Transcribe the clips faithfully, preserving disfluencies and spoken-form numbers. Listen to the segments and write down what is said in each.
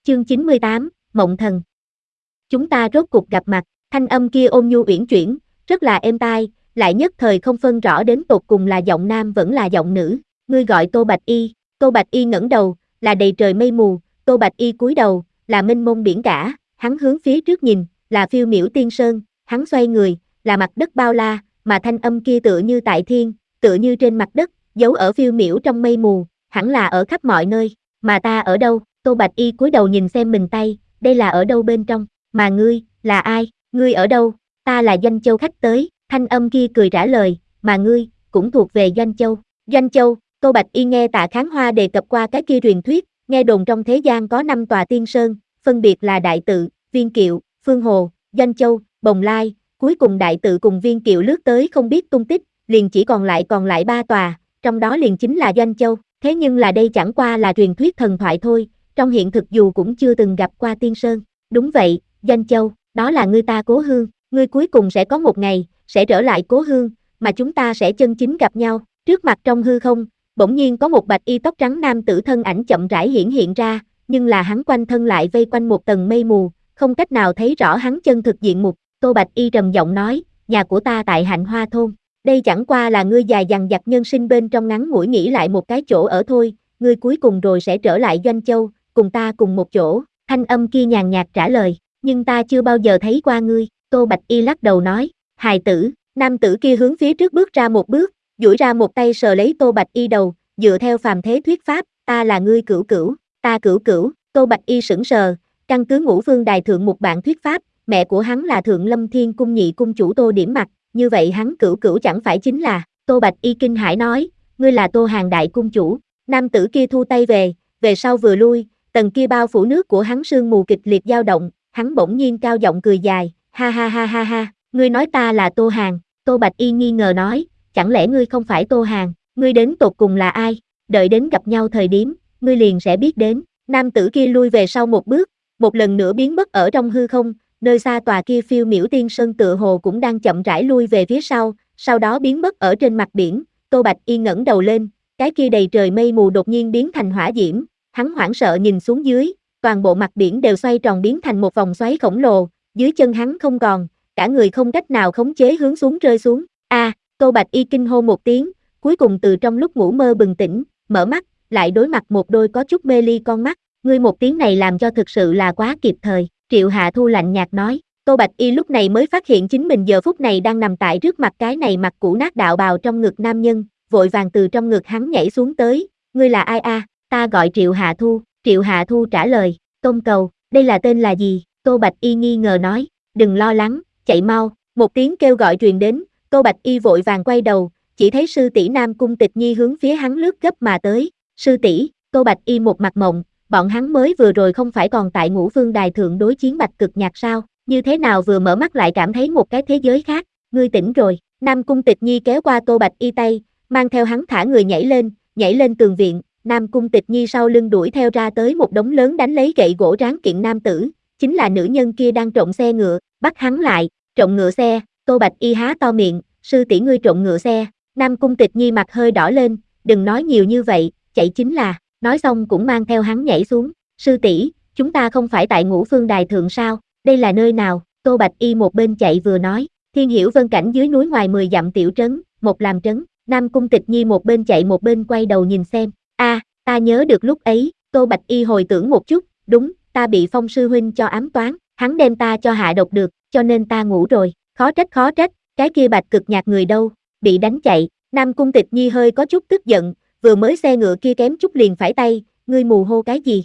Chương chín mươi tám, Mộng Thần. Chúng ta rốt cuộc gặp mặt, thanh âm kia ôn nhu uyển chuyển, rất là êm tai, lại nhất thời không phân rõ đến tột cùng là giọng nam vẫn là giọng nữ. Ngươi gọi Tô Bạch Y. Tô Bạch Y ngẩng đầu, là đầy trời mây mù. Tô Bạch Y cúi đầu, là mênh mông biển cả. Hắn hướng phía trước nhìn, là phiêu miểu tiên sơn. Hắn xoay người, là mặt đất bao la, mà thanh âm kia tựa như tại thiên, tựa như trên mặt đất, giấu ở phiêu miểu trong mây mù, hẳn là ở khắp mọi nơi. Mà ta ở đâu? Tô Bạch Y cúi đầu nhìn xem mình tay, đây là ở đâu bên trong? Mà ngươi, là ai? Ngươi ở đâu? Ta là Doanh Châu khách tới. Thanh âm kia cười trả lời, mà ngươi, cũng thuộc về Doanh Châu. Doanh Châu. Tô Bạch Y nghe Tạ Kháng Hoa đề cập qua cái kia truyền thuyết, nghe đồn trong thế gian có năm tòa tiên sơn, phân biệt là Đại Tự, Viên Kiệu, Phương Hồ, Doanh Châu, Bồng Lai, cuối cùng Đại Tự cùng Viên Kiệu lướt tới không biết tung tích, liền chỉ còn lại còn lại ba tòa, trong đó liền chính là Doanh Châu. Thế nhưng là đây chẳng qua là truyền thuyết thần thoại thôi, trong hiện thực dù cũng chưa từng gặp qua tiên sơn. Đúng vậy, Doanh Châu, đó là ngươi ta cố hương, ngươi cuối cùng sẽ có một ngày, sẽ trở lại cố hương, mà chúng ta sẽ chân chính gặp nhau. Trước mặt trong hư không, bỗng nhiên có một bạch y tóc trắng nam tử thân ảnh chậm rãi hiển hiện ra, nhưng là hắn quanh thân lại vây quanh một tầng mây mù, không cách nào thấy rõ hắn chân thực diện mục. Tô Bạch Y trầm giọng nói, nhà của ta tại Hạnh Hoa thôn. Đây chẳng qua là ngươi dài dằng dặc nhân sinh bên trong ngắn ngủi nghĩ lại một cái chỗ ở thôi, ngươi cuối cùng rồi sẽ trở lại Doanh Châu, cùng ta cùng một chỗ. Thanh âm kia nhàn nhạt trả lời, nhưng ta chưa bao giờ thấy qua ngươi. Tô Bạch Y lắc đầu nói, hài tử. Nam tử kia hướng phía trước bước ra một bước, duỗi ra một tay sờ lấy Tô Bạch Y đầu, dựa theo phàm thế thuyết pháp, ta là ngươi cửu cửu. Ta cửu cửu. Tô Bạch Y sững sờ, căn cứ Ngũ Vương Đài thượng một bản thuyết pháp, mẹ của hắn là Thượng Lâm Thiên cung nhị cung chủ Tô Điểm Mặc, như vậy hắn cửu cửu chẳng phải chính là? Tô Bạch Y kinh hãi nói, ngươi là Tô Hàng đại cung chủ. Nam tử kia thu tay về, về sau vừa lui, tầng kia bao phủ nước của hắn sương mù kịch liệt dao động, hắn bỗng nhiên cao giọng cười dài, ha ha ha ha ha, ngươi nói ta là Tô Hàng. Tô Bạch Y nghi ngờ nói, chẳng lẽ ngươi không phải Tô Hàng, ngươi đến tột cùng là ai? Đợi đến gặp nhau thời điểm, ngươi liền sẽ biết đến. Nam tử kia lui về sau một bước, một lần nữa biến mất ở trong hư không, nơi xa tòa kia phiêu miểu tiên sơn tựa hồ cũng đang chậm rãi lui về phía sau, sau đó biến mất ở trên mặt biển. Tô Bạch Y ngẩng đầu lên, cái kia đầy trời mây mù đột nhiên biến thành hỏa diễm, hắn hoảng sợ nhìn xuống dưới, toàn bộ mặt biển đều xoay tròn biến thành một vòng xoáy khổng lồ, dưới chân hắn không còn, cả người không cách nào khống chế hướng xuống rơi xuống. A, à, Tô Bạch Y kinh hô một tiếng, cuối cùng từ trong lúc ngủ mơ bừng tỉnh, mở mắt, lại đối mặt một đôi có chút mê ly con mắt. Ngươi một tiếng này làm cho thực sự là quá kịp thời. Triệu Hạ Thu lạnh nhạt nói. Tô Bạch Y lúc này mới phát hiện chính mình giờ phút này đang nằm tại trước mặt cái này mặt cũ nát đạo bào trong ngực nam nhân, vội vàng từ trong ngực hắn nhảy xuống tới. Ngươi là ai a? À? Ta gọi Triệu Hạ Thu. Triệu Hạ Thu trả lời. Tôn Cầu, đây là tên là gì? Tô Bạch Y nghi ngờ nói. Đừng lo lắng, chạy mau. Một tiếng kêu gọi truyền đến, Tô Bạch Y vội vàng quay đầu, chỉ thấy sư tỷ Nam Cung Tịch Nhi hướng phía hắn lướt gấp mà tới. Sư tỷ. Tô Bạch Y một mặt mộng, bọn hắn mới vừa rồi không phải còn tại Ngũ Vương Đài thượng đối chiến Bạch Cực Nhạc sao? Như thế nào vừa mở mắt lại cảm thấy một cái thế giới khác? Ngươi tỉnh rồi. Nam Cung Tịch Nhi kéo qua Tô Bạch Y tay, mang theo hắn thả người nhảy lên, nhảy lên tường viện. Nam Cung Tịch Nhi sau lưng đuổi theo ra tới một đống lớn đánh lấy gậy gỗ tráng kiện nam tử, chính là nữ nhân kia đang trộm xe ngựa, bắt hắn lại. Trộm ngựa xe? Tô Bạch Y há to miệng, sư tỷ ngươi trộm ngựa xe? Nam Cung Tịch Nhi mặt hơi đỏ lên, đừng nói nhiều như vậy, chạy chính là. Nói xong cũng mang theo hắn nhảy xuống. Sư tỷ, chúng ta không phải tại Ngũ Phương Đài thượng sao? Đây là nơi nào? Tô Bạch Y một bên chạy vừa nói. Thiên Hiểu Vân cảnh dưới núi ngoài mười dặm tiểu trấn, một làm trấn. Nam Cung Tịch Nhi một bên chạy một bên quay đầu nhìn xem. A, à, ta nhớ được lúc ấy. Tô Bạch Y hồi tưởng một chút. Đúng, ta bị Phong sư huynh cho ám toán, hắn đem ta cho hạ độc được, cho nên ta ngủ rồi. Khó trách khó trách, cái kia Bạch Cực Nhạc người đâu? Bị đánh chạy. Nam Cung Tịch Nhi hơi có chút tức giận. Vừa mới xe ngựa kia kém chút liền phải tay, ngươi mù hô cái gì?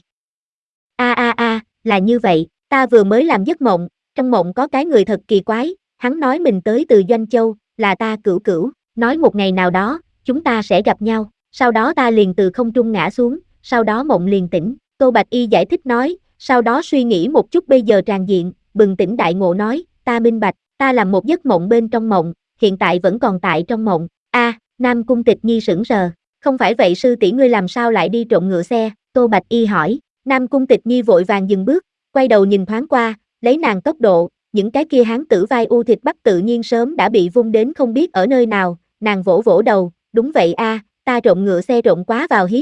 A a a, là như vậy, ta vừa mới làm giấc mộng, trong mộng có cái người thật kỳ quái, hắn nói mình tới từ Doanh Châu, là ta cửu cửu, nói một ngày nào đó, chúng ta sẽ gặp nhau, sau đó ta liền từ không trung ngã xuống, sau đó mộng liền tỉnh. Tô Bạch Y giải thích nói, sau đó suy nghĩ một chút bây giờ tràn diện, bừng tỉnh đại ngộ nói, ta minh bạch, ta làm một giấc mộng bên trong mộng, hiện tại vẫn còn tại trong mộng. A, à, Nam Cung Tịch Nhi sững sờ. Không phải vậy sư tỷ ngươi làm sao lại đi trộm ngựa xe? Tô Bạch Y hỏi. Nam Cung Tịch Nhi vội vàng dừng bước, quay đầu nhìn thoáng qua, lấy nàng tốc độ, những cái kia hán tử vai u thịt bắp tự nhiên sớm đã bị vung đến không biết ở nơi nào, nàng vỗ vỗ đầu, đúng vậy a, à, ta trộm ngựa xe trộm quá vào hí kịch,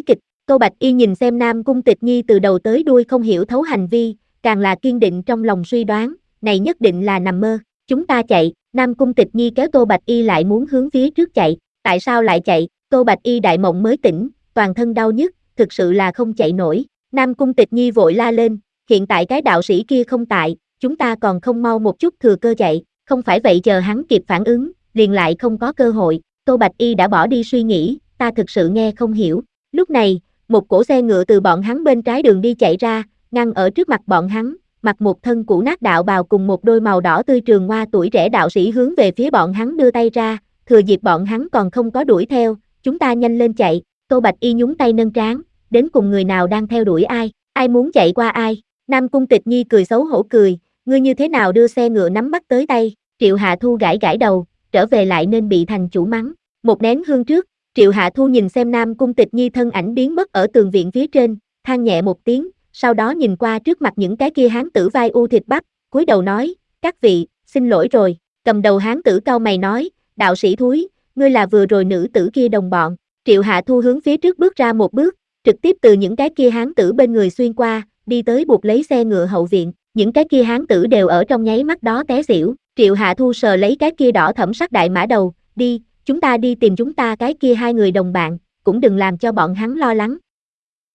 Tô Bạch Y nhìn xem Nam Cung Tịch Nhi từ đầu tới đuôi không hiểu thấu hành vi, càng là kiên định trong lòng suy đoán, này nhất định là nằm mơ, chúng ta chạy, Nam Cung Tịch Nhi kéo Tô Bạch Y lại muốn hướng phía trước chạy, tại sao lại chạy, Tô Bạch Y đại mộng mới tỉnh, toàn thân đau nhức, thực sự là không chạy nổi, Nam Cung Tịch Nhi vội la lên, hiện tại cái đạo sĩ kia không tại, chúng ta còn không mau một chút thừa cơ chạy, không phải vậy chờ hắn kịp phản ứng, liền lại không có cơ hội, Tô Bạch Y đã bỏ đi suy nghĩ, ta thực sự nghe không hiểu, lúc này, một cỗ xe ngựa từ bọn hắn bên trái đường đi chạy ra, ngăn ở trước mặt bọn hắn, mặc một thân cũ nát đạo bào cùng một đôi màu đỏ tươi trường hoa tuổi trẻ đạo sĩ hướng về phía bọn hắn đưa tay ra, thừa dịp bọn hắn còn không có đuổi theo, chúng ta nhanh lên chạy, Tô Bạch Y nhúng tay nâng trán, đến cùng người nào đang theo đuổi ai, ai muốn chạy qua ai, Nam Cung Tịch Nhi cười xấu hổ cười, ngươi như thế nào đưa xe ngựa nắm bắt tới tay, Triệu Hạ Thu gãi gãi đầu, trở về lại nên bị thành chủ mắng, một nén hương trước, Triệu Hạ Thu nhìn xem Nam Cung Tịch Nhi thân ảnh biến mất ở tường viện phía trên, than nhẹ một tiếng, sau đó nhìn qua trước mặt những cái kia hán tử vai u thịt bắp, cúi đầu nói, các vị, xin lỗi rồi, cầm đầu hán tử cau mày nói, đạo sĩ thúi, ngươi là vừa rồi nữ tử kia đồng bọn, Triệu Hạ Thu hướng phía trước bước ra một bước, trực tiếp từ những cái kia hán tử bên người xuyên qua, đi tới buộc lấy xe ngựa hậu viện, những cái kia hán tử đều ở trong nháy mắt đó té xỉu, Triệu Hạ Thu sờ lấy cái kia đỏ thẫm sắc đại mã đầu, đi, chúng ta đi tìm chúng ta cái kia hai người đồng bạn, cũng đừng làm cho bọn hắn lo lắng,